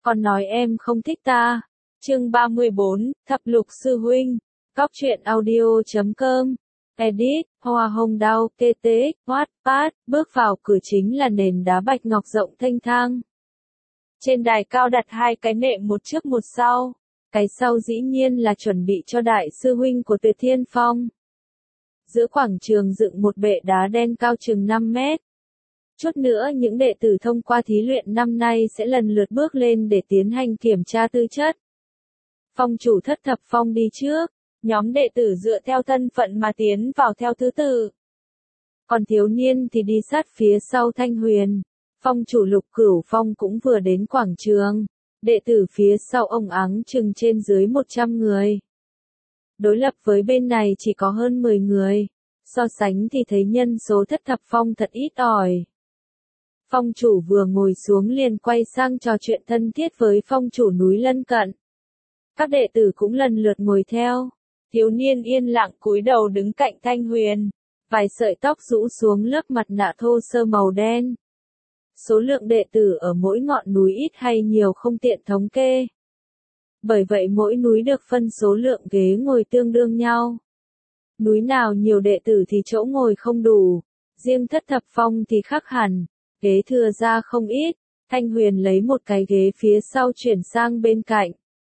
Còn nói em không thích ta. Chương 34, Thập Lục Sư Huynh. Cóc truyện audio.com. Edit, Hoa Hồng Đao, TT, Wattpad, bước vào cửa chính là nền đá bạch ngọc rộng thênh thang. Trên đài cao đặt hai cái nệm một trước một sau. Cái sau dĩ nhiên là chuẩn bị cho đại sư huynh của Tuyệt Thiên Phong. Giữa quảng trường dựng một bệ đá đen cao chừng 5 mét. Chút nữa những đệ tử thông qua thí luyện năm nay sẽ lần lượt bước lên để tiến hành kiểm tra tư chất. Phong chủ Thất Thập Phong đi trước, nhóm đệ tử dựa theo thân phận mà tiến vào theo thứ tự. Còn thiếu niên thì đi sát phía sau Thanh Huyền. Phong chủ Lục Cửu Phong cũng vừa đến quảng trường. Đệ tử phía sau ông áng chừng trên dưới 100 người. Đối lập với bên này chỉ có hơn 10 người. So sánh thì thấy nhân số Thất Thập Phong thật ít ỏi. Phong chủ vừa ngồi xuống liền quay sang trò chuyện thân thiết với phong chủ núi lân cận. Các đệ tử cũng lần lượt ngồi theo. Thiếu niên yên lặng cúi đầu đứng cạnh Thanh Huyền. Vài sợi tóc rũ xuống lớp mặt nạ thô sơ màu đen. Số lượng đệ tử ở mỗi ngọn núi ít hay nhiều không tiện thống kê. Bởi vậy mỗi núi được phân số lượng ghế ngồi tương đương nhau. Núi nào nhiều đệ tử thì chỗ ngồi không đủ. Riêng Thất Thập Phong thì khác hẳn. Ghế thừa ra không ít. Thanh Huyền lấy một cái ghế phía sau chuyển sang bên cạnh.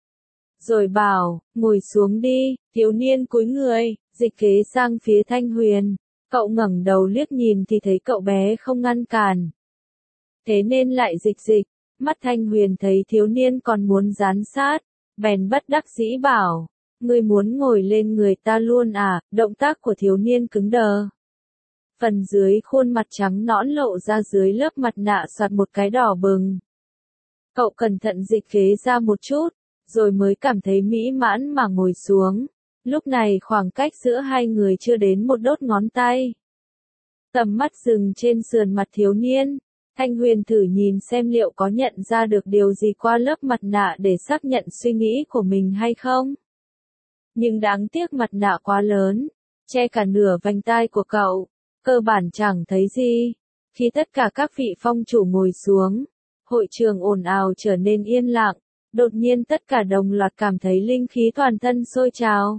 Rồi bảo, ngồi xuống đi. Thiếu niên cúi người, dịch ghế sang phía Thanh Huyền. Cậu ngẩng đầu liếc nhìn thì thấy cậu bé không ngăn cản. Thế nên lại dịch. Mắt Thanh Huyền thấy thiếu niên còn muốn dán sát. Bèn bất đắc dĩ bảo, ngươi muốn ngồi lên người ta luôn à? Động tác của thiếu niên cứng đờ. Phần dưới khuôn mặt trắng nõn lộ ra dưới lớp mặt nạ soạt một cái đỏ bừng. Cậu cẩn thận dịch ghế ra một chút, rồi mới cảm thấy mỹ mãn mà ngồi xuống. Lúc này khoảng cách giữa hai người chưa đến một đốt ngón tay. Tầm mắt dừng trên sườn mặt thiếu niên. Thanh Huyền thử nhìn xem liệu có nhận ra được điều gì qua lớp mặt nạ để xác nhận suy nghĩ của mình hay không. Nhưng đáng tiếc mặt nạ quá lớn, che cả nửa vành tai của cậu, cơ bản chẳng thấy gì. Khi tất cả các vị phong chủ ngồi xuống, hội trường ồn ào trở nên yên lặng, đột nhiên tất cả đồng loạt cảm thấy linh khí toàn thân sôi trào.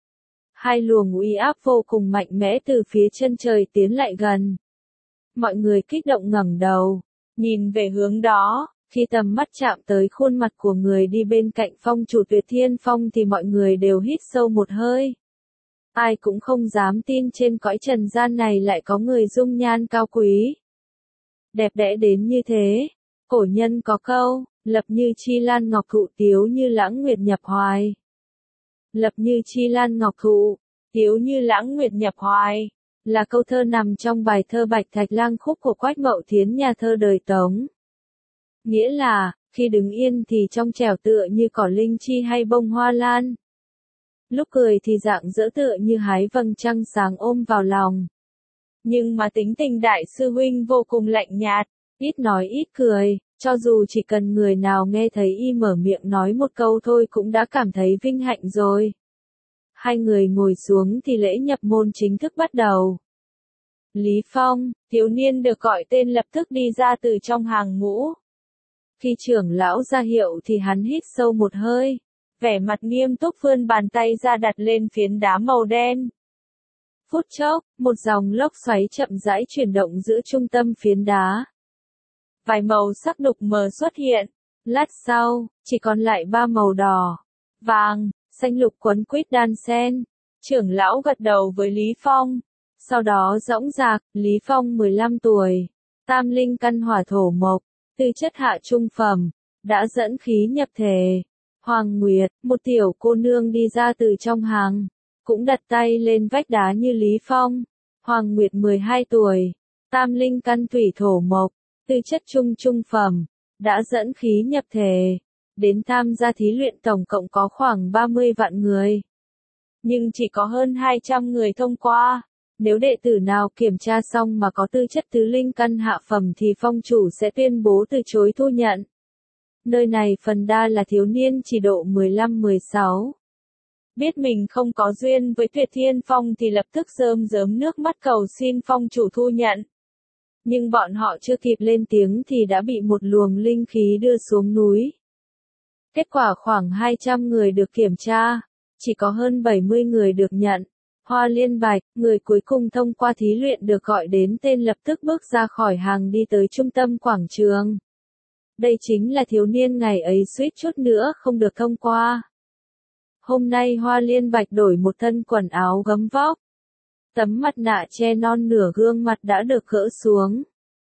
Hai luồng uy áp vô cùng mạnh mẽ từ phía chân trời tiến lại gần. Mọi người kích động ngẩng đầu, nhìn về hướng đó, khi tầm mắt chạm tới khuôn mặt của người đi bên cạnh phong chủ Tuyệt Thiên Phong thì mọi người đều hít sâu một hơi. Ai cũng không dám tin trên cõi trần gian này lại có người dung nhan cao quý. Đẹp đẽ đến như thế, cổ nhân có câu, lập như chi lan ngọc thụ tiếu như lãng nguyệt nhập hoài. Lập như chi lan ngọc thụ, tiếu như lãng nguyệt nhập hoài. Là câu thơ nằm trong bài thơ Bạch Thạch Lang Khúc của Quách Mậu Thiến nhà thơ đời Tống. Nghĩa là, khi đứng yên thì trong trẻo tựa như cỏ linh chi hay bông hoa lan. Lúc cười thì rạng rỡ tựa như hái vầng trăng sáng ôm vào lòng. Nhưng mà tính tình đại sư huynh vô cùng lạnh nhạt, ít nói ít cười, cho dù chỉ cần người nào nghe thấy y mở miệng nói một câu thôi cũng đã cảm thấy vinh hạnh rồi. Hai người ngồi xuống thì lễ nhập môn chính thức bắt đầu. Lý Phong, thiếu niên được gọi tên lập tức đi ra từ trong hàng ngũ. Khi trưởng lão ra hiệu thì hắn hít sâu một hơi, vẻ mặt nghiêm túc vươn bàn tay ra đặt lên phiến đá màu đen. Phút chốc, một dòng lốc xoáy chậm rãi chuyển động giữa trung tâm phiến đá. Vài màu sắc đục mờ xuất hiện, lát sau, chỉ còn lại ba màu đỏ, vàng, xanh lục quấn quýt đan xen. Trưởng lão gật đầu với Lý Phong. Sau đó dõng dạc, Lý Phong 15 tuổi, tam linh căn hỏa thổ mộc, tư chất hạ trung phẩm, đã dẫn khí nhập thể. Hoàng Nguyệt, một tiểu cô nương đi ra từ trong hàng, cũng đặt tay lên vách đá như Lý Phong. Hoàng Nguyệt 12 tuổi, tam linh căn thủy thổ mộc, tư chất trung phẩm, đã dẫn khí nhập thể. Đến tham gia thí luyện tổng cộng có khoảng 30 vạn người. Nhưng chỉ có hơn 200 người thông qua. Nếu đệ tử nào kiểm tra xong mà có tư chất tứ linh căn hạ phẩm thì phong chủ sẽ tuyên bố từ chối thu nhận. Nơi này phần đa là thiếu niên chỉ độ 15-16. Biết mình không có duyên với Tuyệt Thiên Phong thì lập tức rơm rớm nước mắt cầu xin phong chủ thu nhận. Nhưng bọn họ chưa kịp lên tiếng thì đã bị một luồng linh khí đưa xuống núi. Kết quả khoảng 200 người được kiểm tra, chỉ có hơn 70 người được nhận. Hoa Liên Bạch, người cuối cùng thông qua thí luyện được gọi đến tên lập tức bước ra khỏi hàng đi tới trung tâm quảng trường. Đây chính là thiếu niên ngày ấy suýt chút nữa không được thông qua. Hôm nay Hoa Liên Bạch đổi một thân quần áo gấm vóc. Tấm mặt nạ che non nửa gương mặt đã được gỡ xuống.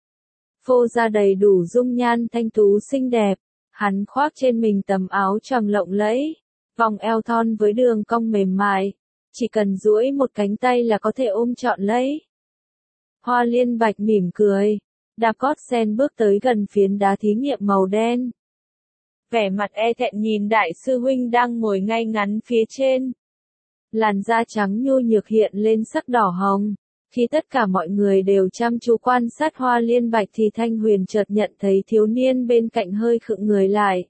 Phô ra đầy đủ dung nhan thanh tú xinh đẹp. Hắn khoác trên mình tấm áo choàng lộng lẫy, vòng eo thon với đường cong mềm mại, chỉ cần duỗi một cánh tay là có thể ôm trọn lấy. Hoa Liên Bạch mỉm cười, đạp gót sen bước tới gần phiến đá thí nghiệm màu đen. Vẻ mặt e thẹn nhìn đại sư huynh đang ngồi ngay ngắn phía trên. Làn da trắng nhu nhược hiện lên sắc đỏ hồng. Khi tất cả mọi người đều chăm chú quan sát Hoa Liên Bạch thì Thanh Huyền chợt nhận thấy thiếu niên bên cạnh hơi khựng người lại.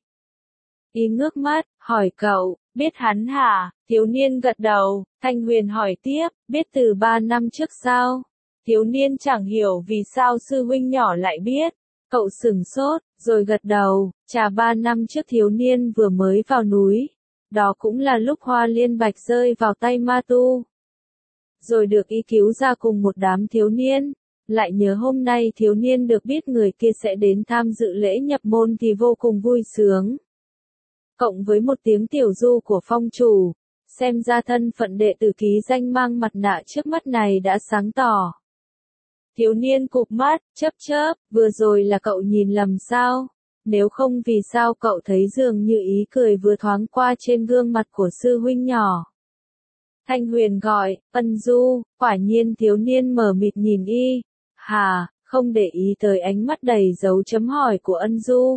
Y ngước mắt, hỏi cậu, biết hắn hả? Thiếu niên gật đầu, Thanh Huyền hỏi tiếp, biết từ 3 năm trước sao? Thiếu niên chẳng hiểu vì sao sư huynh nhỏ lại biết. Cậu sửng sốt, rồi gật đầu, chả 3 năm trước thiếu niên vừa mới vào núi. Đó cũng là lúc Hoa Liên Bạch rơi vào tay ma tu. Rồi được y cứu ra cùng một đám thiếu niên. Lại nhớ hôm nay thiếu niên được biết người kia sẽ đến tham dự lễ nhập môn thì vô cùng vui sướng. Cộng với một tiếng tiểu du của phong chủ, xem ra thân phận đệ tử ký danh mang mặt nạ trước mắt này đã sáng tỏ. Thiếu niên cụp mắt, chớp chớp, vừa rồi là cậu nhìn lầm sao? Nếu không vì sao cậu thấy dường như ý cười vừa thoáng qua trên gương mặt của sư huynh nhỏ. Thanh Huyền gọi, Ân Du, quả nhiên thiếu niên mờ mịt nhìn y. Hà, không để ý tới ánh mắt đầy dấu chấm hỏi của Ân Du.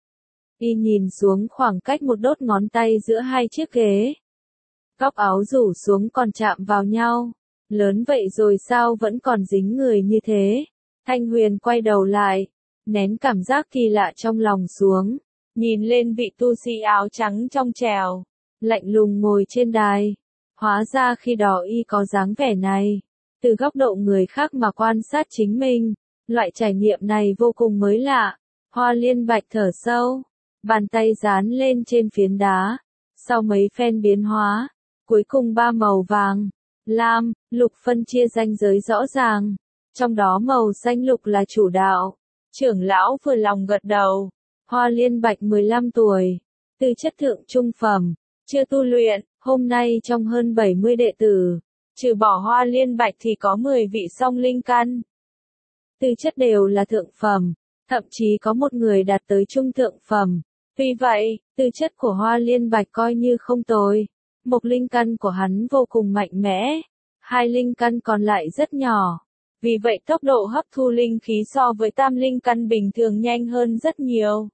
Y nhìn xuống khoảng cách một đốt ngón tay giữa hai chiếc ghế. Góc áo rủ xuống còn chạm vào nhau. Lớn vậy rồi sao vẫn còn dính người như thế? Thanh Huyền quay đầu lại, nén cảm giác kỳ lạ trong lòng xuống. Nhìn lên vị tu sĩ áo trắng trong trèo, lạnh lùng ngồi trên đài. Hóa ra khi đó y có dáng vẻ này. Từ góc độ người khác mà quan sát chính mình, loại trải nghiệm này vô cùng mới lạ. Hoa Liên Bạch thở sâu, bàn tay dán lên trên phiến đá. Sau mấy phen biến hóa, cuối cùng 3 màu vàng, lam, lục phân chia ranh giới rõ ràng. Trong đó màu xanh lục là chủ đạo. Trưởng lão vừa lòng gật đầu. Hoa Liên Bạch 15 tuổi, tư chất thượng trung phẩm, chưa tu luyện. Hôm nay trong hơn 70 đệ tử, trừ bỏ Hoa Liên Bạch thì có 10 vị song linh căn. Tư chất đều là thượng phẩm, thậm chí có một người đạt tới trung thượng phẩm. Vì vậy, tư chất của Hoa Liên Bạch coi như không tồi. Một linh căn của hắn vô cùng mạnh mẽ, 2 linh căn còn lại rất nhỏ. Vì vậy tốc độ hấp thu linh khí so với tam linh căn bình thường nhanh hơn rất nhiều.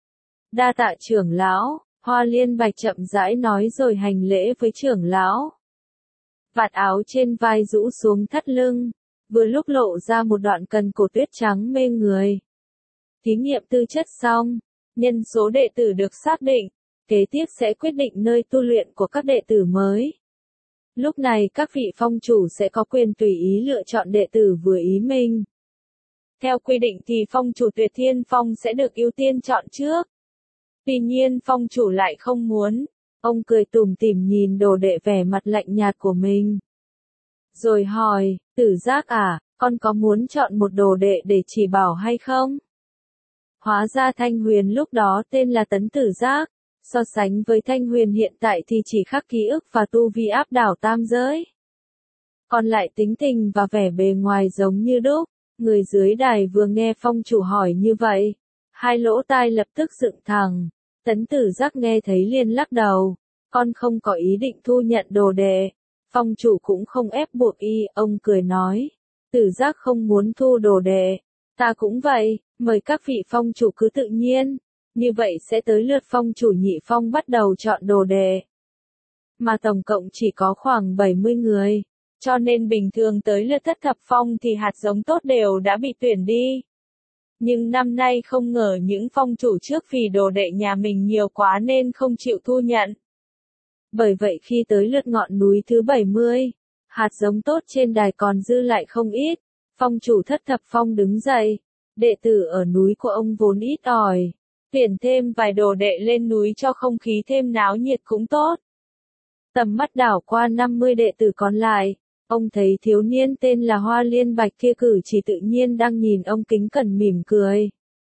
Đa tạ trưởng lão. Hoa Liên Bạch chậm rãi nói rồi hành lễ với trưởng lão. Vạt áo trên vai rũ xuống thắt lưng, vừa lúc lộ ra một đoạn cần cổ tuyết trắng mê người. Thí nghiệm tư chất xong, nhân số đệ tử được xác định, kế tiếp sẽ quyết định nơi tu luyện của các đệ tử mới. Lúc này các vị phong chủ sẽ có quyền tùy ý lựa chọn đệ tử vừa ý mình. Theo quy định thì phong chủ Tuyệt Thiên Phong sẽ được ưu tiên chọn trước. Tuy nhiên phong chủ lại không muốn. Ông cười tủm tỉm nhìn đồ đệ vẻ mặt lạnh nhạt của mình. Rồi hỏi, Tử Giác à, con có muốn chọn một đồ đệ để chỉ bảo hay không? Hóa ra Thanh Huyền lúc đó tên là Tấn Tử Giác. So sánh với Thanh Huyền hiện tại thì chỉ khắc ký ức và tu vi áp đảo tam giới. Còn lại tính tình và vẻ bề ngoài giống như đúc. Người dưới đài vừa nghe phong chủ hỏi như vậy, hai lỗ tai lập tức dựng thẳng. Tấn Tử Giác nghe thấy liền lắc đầu, con không có ý định thu nhận đồ đệ. Phong chủ cũng không ép buộc y, ông cười nói, Tử Giác không muốn thu đồ đệ, ta cũng vậy, mời các vị phong chủ cứ tự nhiên. Như vậy sẽ tới lượt phong chủ Nhị Phong bắt đầu chọn đồ đệ. Mà tổng cộng chỉ có khoảng 70 người, cho nên bình thường tới lượt Thất Thập Phong thì hạt giống tốt đều đã bị tuyển đi. Nhưng năm nay không ngờ những phong chủ trước vì đồ đệ nhà mình nhiều quá nên không chịu thu nhận. Bởi vậy khi tới lượt ngọn núi thứ 70, hạt giống tốt trên đài còn dư lại không ít. Phong chủ Thất Thập Phong đứng dậy, đệ tử ở núi của ông vốn ít ỏi, Tuyển thêm vài đồ đệ lên núi cho không khí thêm náo nhiệt cũng tốt. Tầm mắt đảo qua 50 đệ tử còn lại, ông thấy thiếu niên tên là Hoa Liên Bạch kia cử chỉ tự nhiên đang nhìn ông kính cẩn mỉm cười.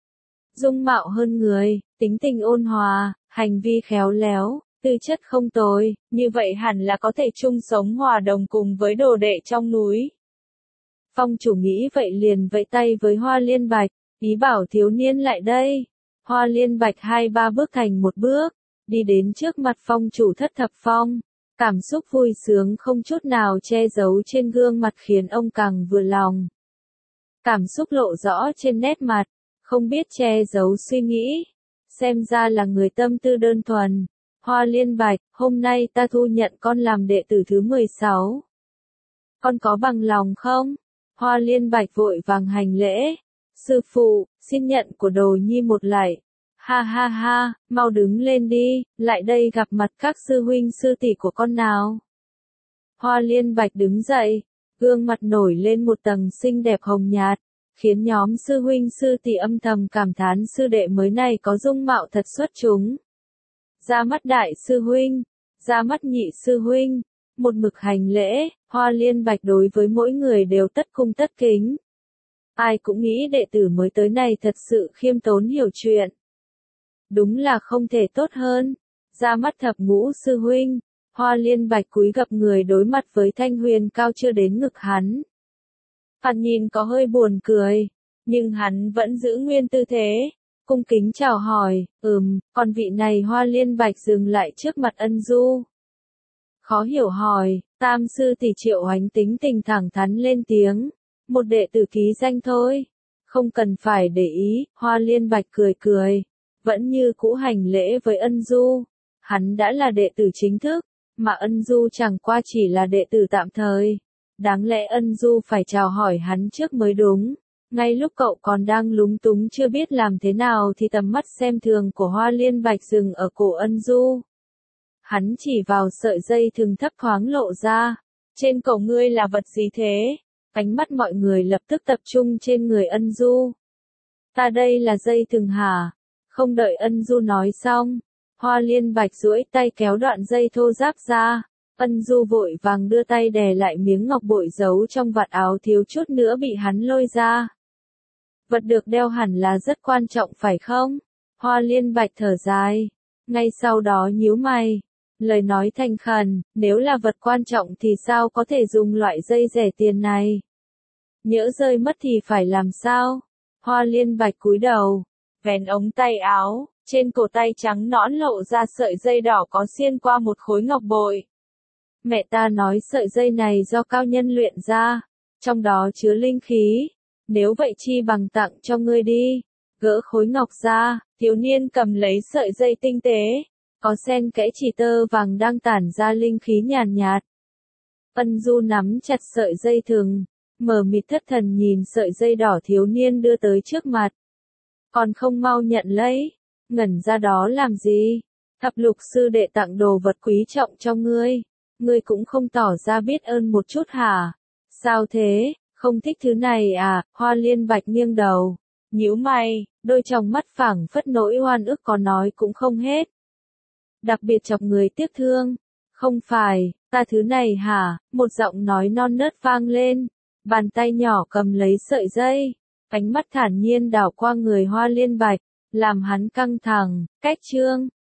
Dung mạo hơn người, tính tình ôn hòa, hành vi khéo léo, tư chất không tồi, như vậy hẳn là có thể chung sống hòa đồng cùng với đồ đệ trong núi. Phong chủ nghĩ vậy liền vẫy tay với Hoa Liên Bạch, ý bảo thiếu niên lại đây. Hoa Liên Bạch 2-3 bước thành một bước, đi đến trước mặt phong chủ Thất Thập Phong. Cảm xúc vui sướng không chút nào che giấu trên gương mặt khiến ông càng vừa lòng. Cảm xúc lộ rõ trên nét mặt, không biết che giấu suy nghĩ. Xem ra là người tâm tư đơn thuần. Hoa Liên Bạch, hôm nay ta thu nhận con làm đệ tử thứ 16. Con có bằng lòng không? Hoa Liên Bạch vội vàng hành lễ. Sư phụ, xin nhận của đồ nhi một lạy. Ha ha ha, mau đứng lên đi, lại đây gặp mặt các sư huynh sư tỷ của con nào. Hoa Liên Bạch đứng dậy, gương mặt nổi lên một tầng xinh đẹp hồng nhạt, khiến nhóm sư huynh sư tỷ âm thầm cảm thán sư đệ mới này có dung mạo thật xuất chúng. Ra mắt đại sư huynh, ra mắt nhị sư huynh, một mực hành lễ, Hoa Liên Bạch đối với mỗi người đều tất cung tất kính. Ai cũng nghĩ đệ tử mới tới này thật sự khiêm tốn hiểu chuyện. Đúng là không thể tốt hơn. Ra mắt thập ngũ sư huynh, Hoa Liên Bạch cúi gập người đối mặt với thanh huyền cao chưa đến ngực hắn. Hắn nhìn có hơi buồn cười, nhưng hắn vẫn giữ nguyên tư thế, cung kính chào hỏi, còn vị này Hoa Liên Bạch dừng lại trước mặt Ân Du. Khó hiểu hỏi, tam sư tỷ Triệu Hoánh tính tình thẳng thắn lên tiếng, một đệ tử ký danh thôi, không cần phải để ý, Hoa Liên Bạch cười cười, vẫn như cũ hành lễ với Ân Du, hắn đã là đệ tử chính thức, mà Ân Du chẳng qua chỉ là đệ tử tạm thời, đáng lẽ Ân Du phải chào hỏi hắn trước mới đúng. Ngay lúc cậu còn đang lúng túng chưa biết làm thế nào thì tầm mắt xem thường của Hoa Liên Bạch dừng ở cổ Ân Du. Hắn chỉ vào sợi dây thừng thấp thoáng lộ ra. Trên cổ ngươi là vật gì thế? Ánh mắt mọi người lập tức tập trung trên người Ân Du. Ta đây là dây thừng hả? Không đợi Ân Du nói xong, Hoa Liên Bạch duỗi tay kéo đoạn dây thô ráp ra. Ân Du vội vàng đưa tay đè lại miếng ngọc bội giấu trong vạt áo thiếu chút nữa bị hắn lôi ra. Vật được đeo hẳn là rất quan trọng phải không? Hoa Liên Bạch thở dài. Ngay sau đó nhíu mày. Lời nói thành khẩn, nếu là vật quan trọng thì sao có thể dùng loại dây rẻ tiền này? Nhỡ rơi mất thì phải làm sao? Hoa Liên Bạch cúi đầu, vén ống tay áo, trên cổ tay trắng nõn lộ ra sợi dây đỏ có xiên qua một khối ngọc bội. Mẹ ta nói sợi dây này do cao nhân luyện ra, trong đó chứa linh khí. Nếu vậy chi bằng tặng cho ngươi đi. Gỡ khối ngọc ra, thiếu niên cầm lấy sợi dây tinh tế, có xen kẽ chỉ tơ vàng đang tản ra linh khí nhàn nhạt. Ân Du nắm chặt sợi dây thừng, mờ mịt thất thần nhìn sợi dây đỏ thiếu niên đưa tới trước mặt. Còn không mau nhận lấy, ngẩn ra đó làm gì? Thập lục sư đệ tặng đồ vật quý trọng cho ngươi cũng không tỏ ra biết ơn một chút hả? Sao thế? Không thích thứ này à? Hoa Liên Bạch nghiêng đầu, nhíu mày, đôi tròng mắt phảng phất nỗi oan ức có nói cũng không hết. Đặc biệt chọc người tiếc thương. Không phải, ta thứ này hả? Một giọng nói non nớt vang lên. Bàn tay nhỏ cầm lấy sợi dây. Ánh mắt thản nhiên đảo qua người Hoa Liên Bạch, làm hắn căng thẳng. Cách chương